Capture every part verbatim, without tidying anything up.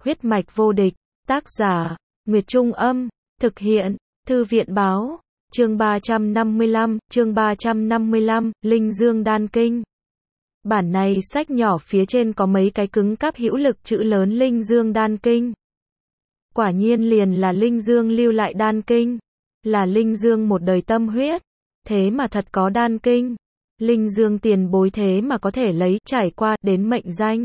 Huyết mạch vô địch, tác giả, Nguyệt Trung Âm, thực hiện, Thư viện Báo, chương ba trăm năm mươi lăm, chương ba trăm năm mươi lăm, Linh Dương Đan Kinh. Bản này sách nhỏ phía trên có mấy cái cứng cáp hữu lực chữ lớn Linh Dương Đan Kinh. Quả nhiên liền là Linh Dương lưu lại đan kinh, là Linh Dương một đời tâm huyết, thế mà thật có đan kinh. Linh Dương tiền bối thế mà có thể lấy, trải qua, đến mệnh danh.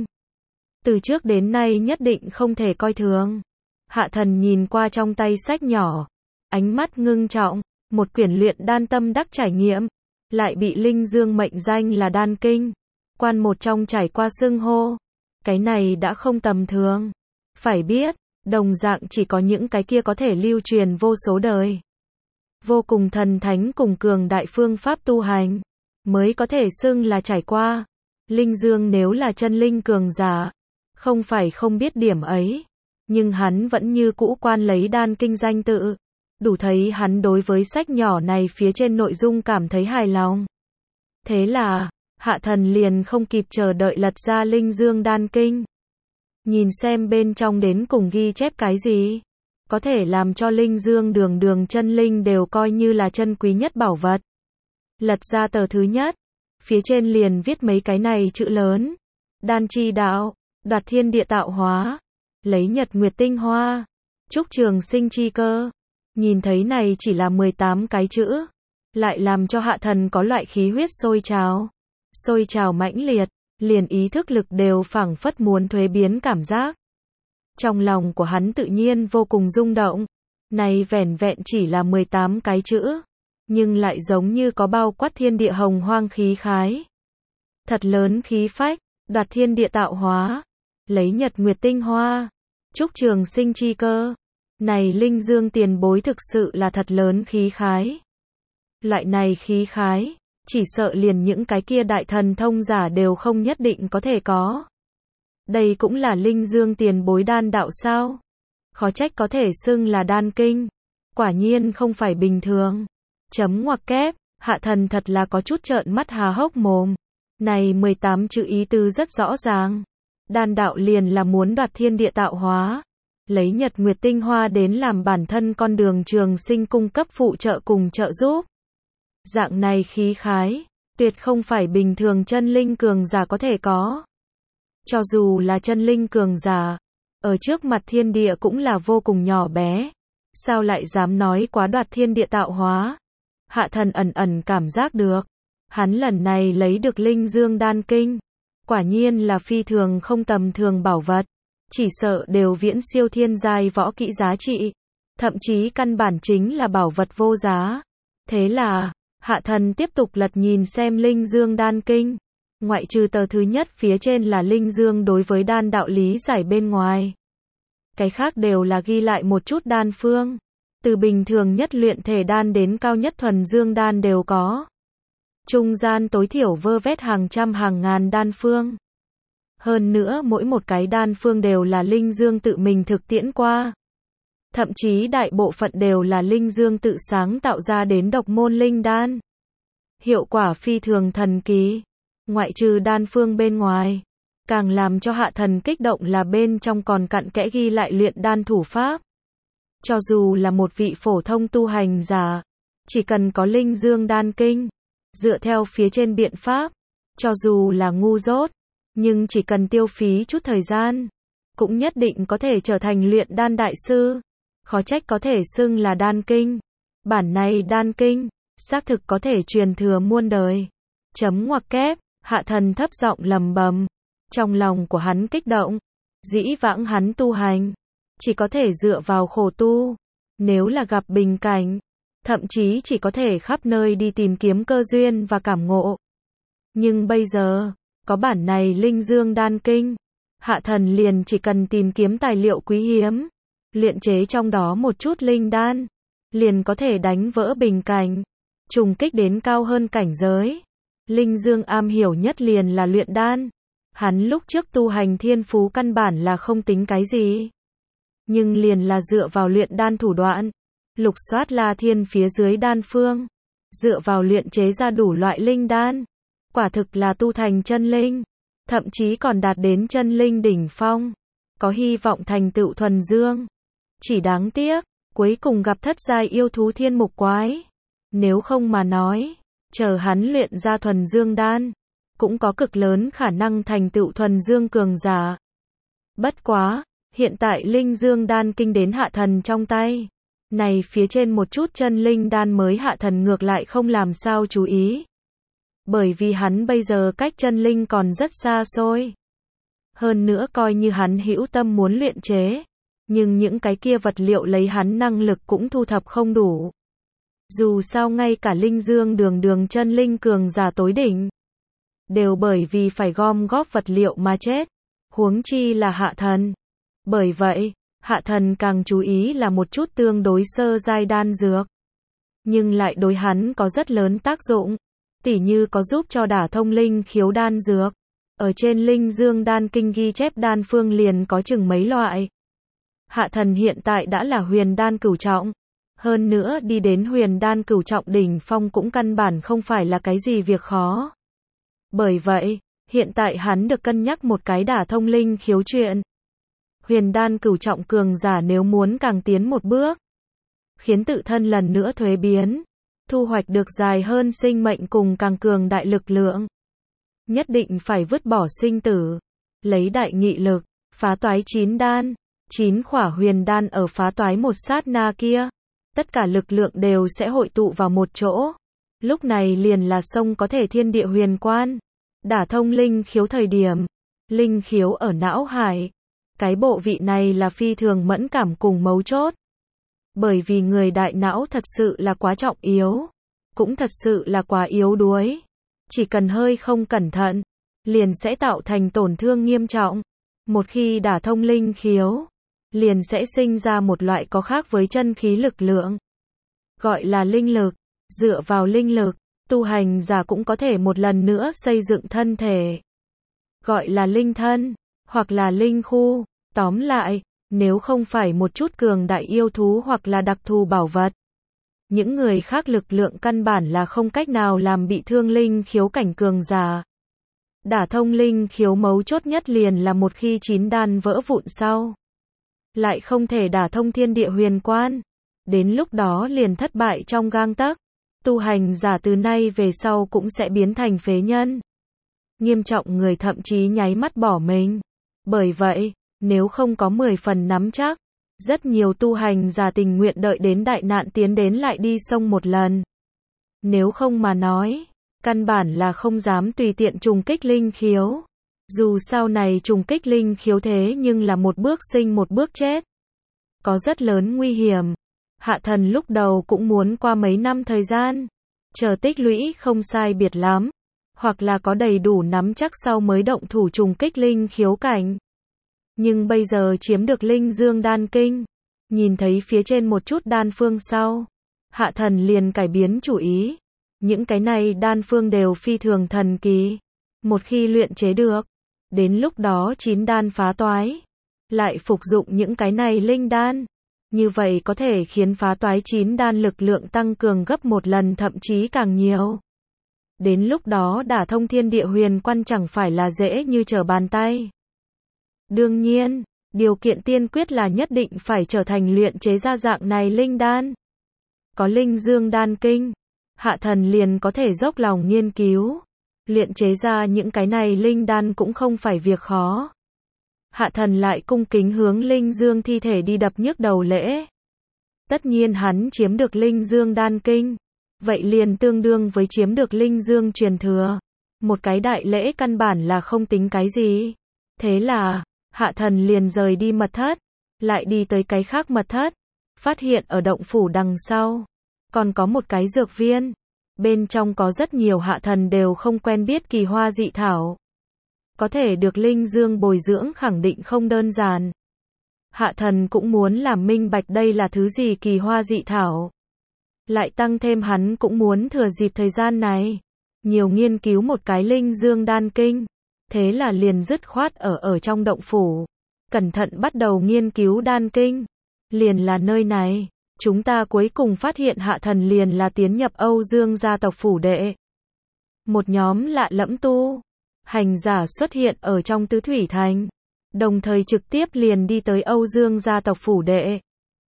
Từ trước đến nay nhất định không thể coi thường. Hạ Thần nhìn qua trong tay sách nhỏ, ánh mắt ngưng trọng, một quyển luyện đan tâm đắc trải nghiệm, lại bị Linh Dương mệnh danh là đan kinh. Quan một trong trải qua xưng hô, cái này đã không tầm thường. Phải biết, đồng dạng chỉ có những cái kia có thể lưu truyền vô số đời, vô cùng thần thánh cùng cường đại phương pháp tu hành, mới có thể xưng là trải qua. Linh Dương nếu là chân linh cường giả, không phải không biết điểm ấy, nhưng hắn vẫn như cũ quan lấy đan kinh danh tự, đủ thấy hắn đối với sách nhỏ này phía trên nội dung cảm thấy hài lòng. Thế là, Hạ Thần liền không kịp chờ đợi lật ra Linh Dương đan kinh. Nhìn xem bên trong đến cùng ghi chép cái gì, có thể làm cho Linh Dương đường đường chân linh đều coi như là chân quý nhất bảo vật. Lật ra tờ thứ nhất, phía trên liền viết mấy cái này chữ lớn: đan chi đạo, đoạt thiên địa tạo hóa, lấy nhật nguyệt tinh hoa, trúc trường sinh chi cơ. Nhìn thấy này chỉ là mười tám cái chữ, lại làm cho Hạ Thần có loại khí huyết sôi trào, sôi trào mãnh liệt, liền ý thức lực đều phảng phất muốn thuế biến cảm giác. Trong lòng của hắn tự nhiên vô cùng rung động, này vẻn vẹn chỉ là mười tám cái chữ, nhưng lại giống như có bao quát thiên địa hồng hoang khí khái. Thật lớn khí phách, đoạt thiên địa tạo hóa, lấy nhật nguyệt tinh hoa, trúc trường sinh chi cơ. Này Linh Dương tiền bối thực sự là thật lớn khí khái. Loại này khí khái, chỉ sợ liền những cái kia đại thần thông giả đều không nhất định có thể có. Đây cũng là Linh Dương tiền bối đan đạo sao? Khó trách có thể xưng là đan kinh. Quả nhiên không phải bình thường. Chấm ngoặc kép, Hạ Thần thật là có chút trợn mắt há hốc mồm. Này mười tám chữ ý tứ rất rõ ràng. Đan đạo liền là muốn đoạt thiên địa tạo hóa, lấy nhật nguyệt tinh hoa đến làm bản thân con đường trường sinh cung cấp phụ trợ cùng trợ giúp. Dạng này khí khái, tuyệt không phải bình thường chân linh cường giả có thể có. Cho dù là chân linh cường giả, ở trước mặt thiên địa cũng là vô cùng nhỏ bé. Sao lại dám nói quá đoạt thiên địa tạo hóa? Hạ Thần ẩn ẩn cảm giác được, hắn lần này lấy được Linh Dương đan kinh, quả nhiên là phi thường không tầm thường bảo vật, chỉ sợ đều viễn siêu thiên giai võ kỹ giá trị, thậm chí căn bản chính là bảo vật vô giá. Thế là, Hạ Thần tiếp tục lật nhìn xem Linh Dương đan kinh. Ngoại trừ tờ thứ nhất phía trên là Linh Dương đối với đan đạo lý giải bên ngoài, cái khác đều là ghi lại một chút đan phương, từ bình thường nhất luyện thể đan đến cao nhất thuần dương đan đều có. Trung gian tối thiểu vơ vét hàng trăm hàng ngàn đan phương. Hơn nữa mỗi một cái đan phương đều là Linh Dương tự mình thực tiễn qua. Thậm chí đại bộ phận đều là Linh Dương tự sáng tạo ra đến độc môn linh đan. Hiệu quả phi thường thần kỳ. Ngoại trừ đan phương bên ngoài, càng làm cho Hạ Thần kích động là bên trong còn cặn kẽ ghi lại luyện đan thủ pháp. Cho dù là một vị phổ thông tu hành giả, chỉ cần có Linh Dương đan kinh, dựa theo phía trên biện pháp, cho dù là ngu dốt, nhưng chỉ cần tiêu phí chút thời gian, cũng nhất định có thể trở thành luyện đan đại sư. Khó trách có thể xưng là đan kinh. Bản này đan kinh, xác thực có thể truyền thừa muôn đời. Chấm ngoặc kép, Hạ Thần thấp giọng lầm bầm. Trong lòng của hắn kích động. Dĩ vãng hắn tu hành, chỉ có thể dựa vào khổ tu. Nếu là gặp bình cảnh, thậm chí chỉ có thể khắp nơi đi tìm kiếm cơ duyên và cảm ngộ. Nhưng bây giờ, có bản này Linh Dương đan kinh, Hạ Thần liền chỉ cần tìm kiếm tài liệu quý hiếm, luyện chế trong đó một chút linh đan, liền có thể đánh vỡ bình cảnh, trùng kích đến cao hơn cảnh giới. Linh Dương am hiểu nhất liền là luyện đan. Hắn lúc trước tu hành thiên phú căn bản là không tính cái gì, nhưng liền là dựa vào luyện đan thủ đoạn, lục soát La Thiên phía dưới đan phương, dựa vào luyện chế ra đủ loại linh đan, quả thực là tu thành chân linh, thậm chí còn đạt đến chân linh đỉnh phong. có hy vọng thành tựu thuần dương. Chỉ đáng tiếc, cuối cùng gặp thất giai yêu thú thiên mục quái. Nếu không mà nói, chờ hắn luyện ra thuần dương đan, cũng có cực lớn khả năng thành tựu thuần dương cường giả. Bất quá, hiện tại linh dương đan kinh đến hạ thần trong tay. Này phía trên một chút chân linh đan mới hạ thần ngược lại không làm sao chú ý. Bởi vì hắn bây giờ cách chân linh còn rất xa xôi. Hơn nữa coi như hắn hữu tâm muốn luyện chế. Nhưng những cái kia vật liệu lấy hắn năng lực cũng thu thập không đủ. Dù sao ngay cả linh dương đường đường chân linh cường giả tối đỉnh. Đều bởi vì phải gom góp vật liệu mà chết. Huống chi là hạ thần. Bởi vậy, hạ thần càng chú ý là một chút tương đối sơ giai đan dược. Nhưng lại đối hắn có rất lớn tác dụng. Tỉ như có giúp cho đả thông linh khiếu đan dược. Ở trên linh dương đan kinh ghi chép đan phương liền có chừng mấy loại. Hạ thần hiện tại đã là huyền đan cửu trọng. Hơn nữa đi đến huyền đan cửu trọng đỉnh phong cũng căn bản không phải là cái gì việc khó. Bởi vậy, hiện tại hắn được cân nhắc một cái đả thông linh khiếu chuyện. Huyền đan cửu trọng cường giả nếu muốn càng tiến một bước, khiến tự thân lần nữa thuế biến, thu hoạch được dài hơn sinh mệnh cùng càng cường đại lực lượng. Nhất định phải vứt bỏ sinh tử, lấy đại nghị lực, phá toái chín đan, chín khỏa huyền đan ở phá toái một sát na kia. Tất cả lực lượng đều sẽ hội tụ vào một chỗ. Lúc này liền là sông có thể thiên địa huyền quan. Đả thông linh khiếu thời điểm. Linh khiếu ở não hải. Cái bộ vị này là phi thường mẫn cảm cùng mấu chốt. Bởi vì người đại não thật sự là quá trọng yếu. Cũng thật sự là quá yếu đuối. Chỉ cần hơi không cẩn thận. Liền sẽ tạo thành tổn thương nghiêm trọng. Một khi đả thông linh khiếu. Liền sẽ sinh ra một loại có khác với chân khí lực lượng. Gọi là linh lực. Dựa vào linh lực, tu hành giả cũng có thể một lần nữa xây dựng thân thể. Gọi là linh thân, hoặc là linh khu. Tóm lại, nếu không phải một chút cường đại yêu thú hoặc là đặc thù bảo vật. Những người khác lực lượng căn bản là không cách nào làm bị thương linh khiếu cảnh cường giả. Đả thông linh khiếu mấu chốt nhất liền là một khi chín đan vỡ vụn sau. Lại không thể đả thông thiên địa huyền quan. Đến lúc đó liền thất bại trong gang tấc. Tu hành giả từ nay về sau cũng sẽ biến thành phế nhân. Nghiêm trọng người thậm chí nháy mắt bỏ mình. Bởi vậy, nếu không có mười phần nắm chắc, rất nhiều tu hành giả tình nguyện đợi đến đại nạn tiến đến lại đi sông một lần. Nếu không mà nói, căn bản là không dám tùy tiện trùng kích linh khiếu. Dù sau này trùng kích linh khiếu thế nhưng là một bước sinh một bước chết. Có rất lớn nguy hiểm. Hạ thần lúc đầu cũng muốn qua mấy năm thời gian. Chờ tích lũy không sai biệt lắm. Hoặc là có đầy đủ nắm chắc sau mới động thủ trùng kích linh khiếu cảnh. Nhưng bây giờ chiếm được linh dương đan kinh. Nhìn thấy phía trên một chút đan phương sau. Hạ thần liền cải biến chủ ý. Những cái này đan phương đều phi thường thần kỳ. Một khi luyện chế được. Đến lúc đó chín đan phá toái. Lại phục dụng những cái này linh đan. Như vậy có thể khiến phá toái chín đan lực lượng tăng cường gấp một lần thậm chí càng nhiều. Đến lúc đó đả thông thiên địa huyền quan chẳng phải là dễ như trở bàn tay. Đương nhiên, điều kiện tiên quyết là nhất định phải trở thành luyện chế ra dạng này linh đan. Có linh dương đan kinh, hạ thần liền có thể dốc lòng nghiên cứu. Luyện chế ra những cái này linh đan cũng không phải việc khó. Hạ thần lại cung kính hướng linh dương thi thể đi đập nhức đầu lễ. Tất nhiên hắn chiếm được linh dương đan kinh. Vậy liền tương đương với chiếm được linh dương truyền thừa. Một cái đại lễ căn bản là không tính cái gì. Thế là, hạ thần liền rời đi mật thất. Lại đi tới cái khác mật thất. Phát hiện ở động phủ đằng sau. Còn có một cái dược viên. Bên trong có rất nhiều hạ thần đều không quen biết kỳ hoa dị thảo. Có thể được linh dương bồi dưỡng khẳng định không đơn giản. Hạ thần cũng muốn làm minh bạch đây là thứ gì kỳ hoa dị thảo. Lại tăng thêm hắn cũng muốn thừa dịp thời gian này. Nhiều nghiên cứu một cái linh dương đan kinh. Thế là liền dứt khoát ở ở trong động phủ. Cẩn thận bắt đầu nghiên cứu đan kinh. Liền là nơi này. Chúng ta cuối cùng phát hiện hạ thần liền là tiến nhập Âu Dương gia tộc phủ đệ. Một nhóm lạ lẫm tu hành giả xuất hiện ở trong Tứ Thủy Thành. đồng thời trực tiếp liền đi tới Âu Dương gia tộc phủ đệ.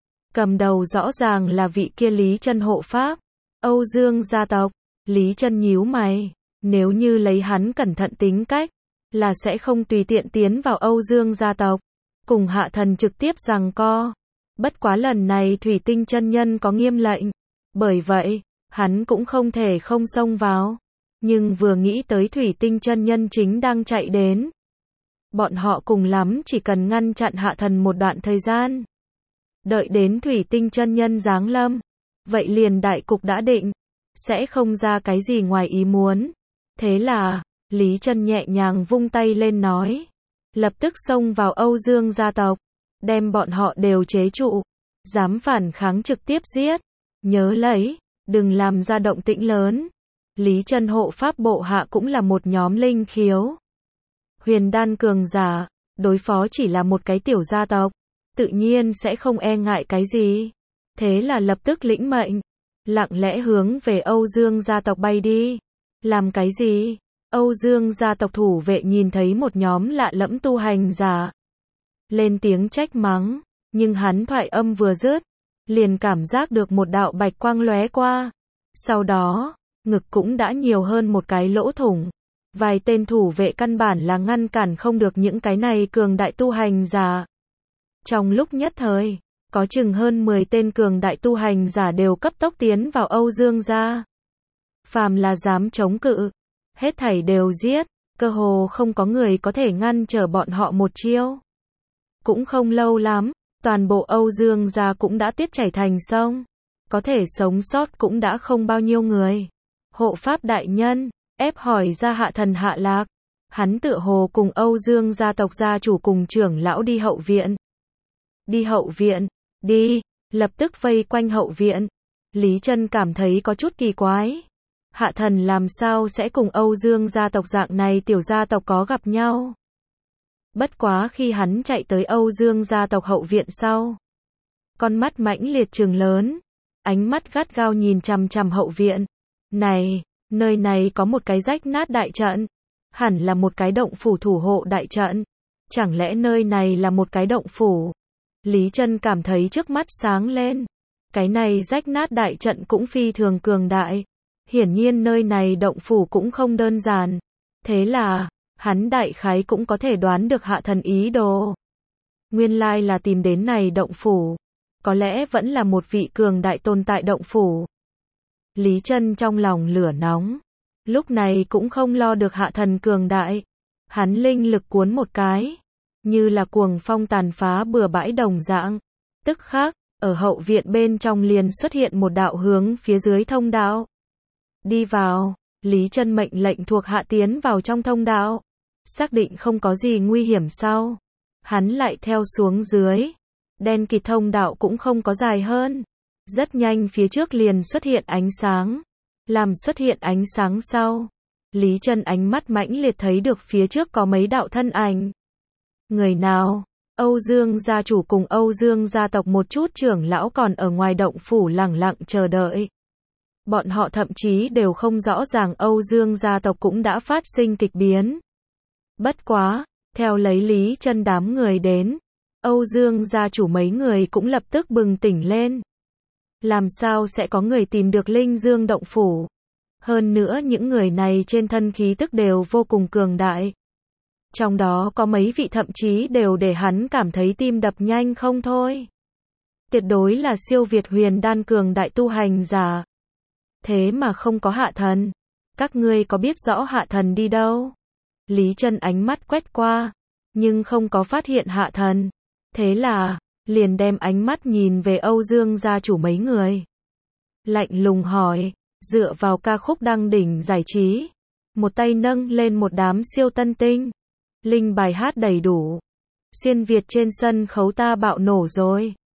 Cầm đầu rõ ràng là vị kia Lý Chân hộ pháp. Âu Dương gia tộc, Lý Chân nhíu mày, nếu như lấy hắn cẩn thận tính cách, là sẽ không tùy tiện tiến vào Âu Dương gia tộc, cùng hạ thần trực tiếp giằng co. Bất quá lần này Thủy Tinh chân nhân có nghiêm lệnh, bởi vậy, hắn cũng không thể không xông vào. Nhưng vừa nghĩ tới Thủy Tinh chân nhân chính đang chạy đến, bọn họ cùng lắm chỉ cần ngăn chặn hạ thần một đoạn thời gian. Đợi đến Thủy Tinh chân nhân giáng lâm, vậy liền đại cục đã định, sẽ không ra cái gì ngoài ý muốn. Thế là, Lý Chân nhẹ nhàng vung tay lên nói, lập tức xông vào Âu Dương gia tộc, đem bọn họ đều chế trụ, dám phản kháng trực tiếp giết. Nhớ lấy, đừng làm ra động tĩnh lớn. Lý Chân hộ pháp bộ hạ cũng là một nhóm linh khiếu huyền đan cường giả, đối phó chỉ là một cái tiểu gia tộc, tự nhiên sẽ không e ngại cái gì. Thế là lập tức lĩnh mệnh, lặng lẽ hướng về Âu Dương gia tộc bay đi. Làm cái gì? Âu Dương gia tộc thủ vệ nhìn thấy một nhóm lạ lẫm tu hành giả, lên tiếng trách mắng, nhưng hắn thoại âm vừa dứt, liền cảm giác được một đạo bạch quang lóe qua. Sau đó, ngực cũng đã nhiều hơn một cái lỗ thủng. Vài tên thủ vệ căn bản là ngăn cản không được những cái này cường đại tu hành giả. Trong lúc nhất thời, có chừng hơn mười tên cường đại tu hành giả đều cấp tốc tiến vào Âu Dương gia. Phàm là dám chống cự, hết thảy đều giết, cơ hồ không có người có thể ngăn trở bọn họ một chiêu. Cũng không lâu lắm, toàn bộ Âu Dương gia cũng đã tiết chảy thành sông, có thể sống sót cũng đã không bao nhiêu người. Hộ pháp đại nhân, ép hỏi ra hạ thần Hạ Lạc, hắn tựa hồ cùng Âu Dương gia tộc gia chủ cùng trưởng lão đi hậu viện. Đi hậu viện, đi, lập tức vây quanh hậu viện. Lý Chân cảm thấy có chút kỳ quái. Hạ thần làm sao sẽ cùng Âu Dương gia tộc dạng này tiểu gia tộc có gặp nhau. Bất quá khi hắn chạy tới Âu Dương gia tộc hậu viện sau, con mắt mãnh liệt trừng lớn, ánh mắt gắt gao nhìn chằm chằm hậu viện. Này, nơi này có một cái rách nát đại trận, hẳn là một cái động phủ thủ hộ đại trận. Chẳng lẽ nơi này là một cái động phủ? Lý Chân cảm thấy trước mắt sáng lên. Cái này rách nát đại trận cũng phi thường cường đại. Hiển nhiên nơi này động phủ cũng không đơn giản. Thế là, hắn đại khái cũng có thể đoán được hạ thần ý đồ. Nguyên lai là tìm đến này động phủ. Có lẽ vẫn là một vị cường đại tồn tại động phủ. Lý Chân trong lòng lửa nóng. Lúc này cũng không lo được hạ thần cường đại. Hắn linh lực cuốn một cái, như là cuồng phong tàn phá bừa bãi đồng dạng. Tức khắc, ở hậu viện bên trong liền xuất hiện một đạo hướng phía dưới thông đạo. Đi vào, Lý Chân mệnh lệnh thuộc hạ tiến vào trong thông đạo. Xác định không có gì nguy hiểm sau, hắn lại theo xuống dưới. Đen kịt thông đạo cũng không có dài hơn. Rất nhanh phía trước liền xuất hiện ánh sáng. Làm xuất hiện ánh sáng sau, Lý Chân ánh mắt mãnh liệt thấy được phía trước có mấy đạo thân ảnh. Người nào? Âu Dương gia chủ cùng Âu Dương gia tộc một chút trưởng lão còn ở ngoài động phủ lẳng lặng chờ đợi. Bọn họ thậm chí đều không rõ ràng Âu Dương gia tộc cũng đã phát sinh kịch biến. Bất quá, theo lấy Lý Chân đám người đến, Âu Dương gia chủ mấy người cũng lập tức bừng tỉnh lên. Làm sao sẽ có người tìm được Linh Dương động phủ? Hơn nữa những người này trên thân khí tức đều vô cùng cường đại. Trong đó có mấy vị thậm chí đều để hắn cảm thấy tim đập nhanh không thôi. Tuyệt đối là siêu việt huyền đan cường đại tu hành giả. Thế mà không có hạ thần. Các ngươi có biết rõ hạ thần đi đâu? Lý Chân ánh mắt quét qua, nhưng không có phát hiện hạ thần. Thế là, liền đem ánh mắt nhìn về Âu Dương gia chủ mấy người. Lạnh lùng hỏi, dựa vào ca khúc đăng đỉnh giải trí. Một tay nâng lên một đám siêu tân tinh. Linh bài hát đầy đủ. Xuyên Việt trên sân khấu ta bạo nổ rồi.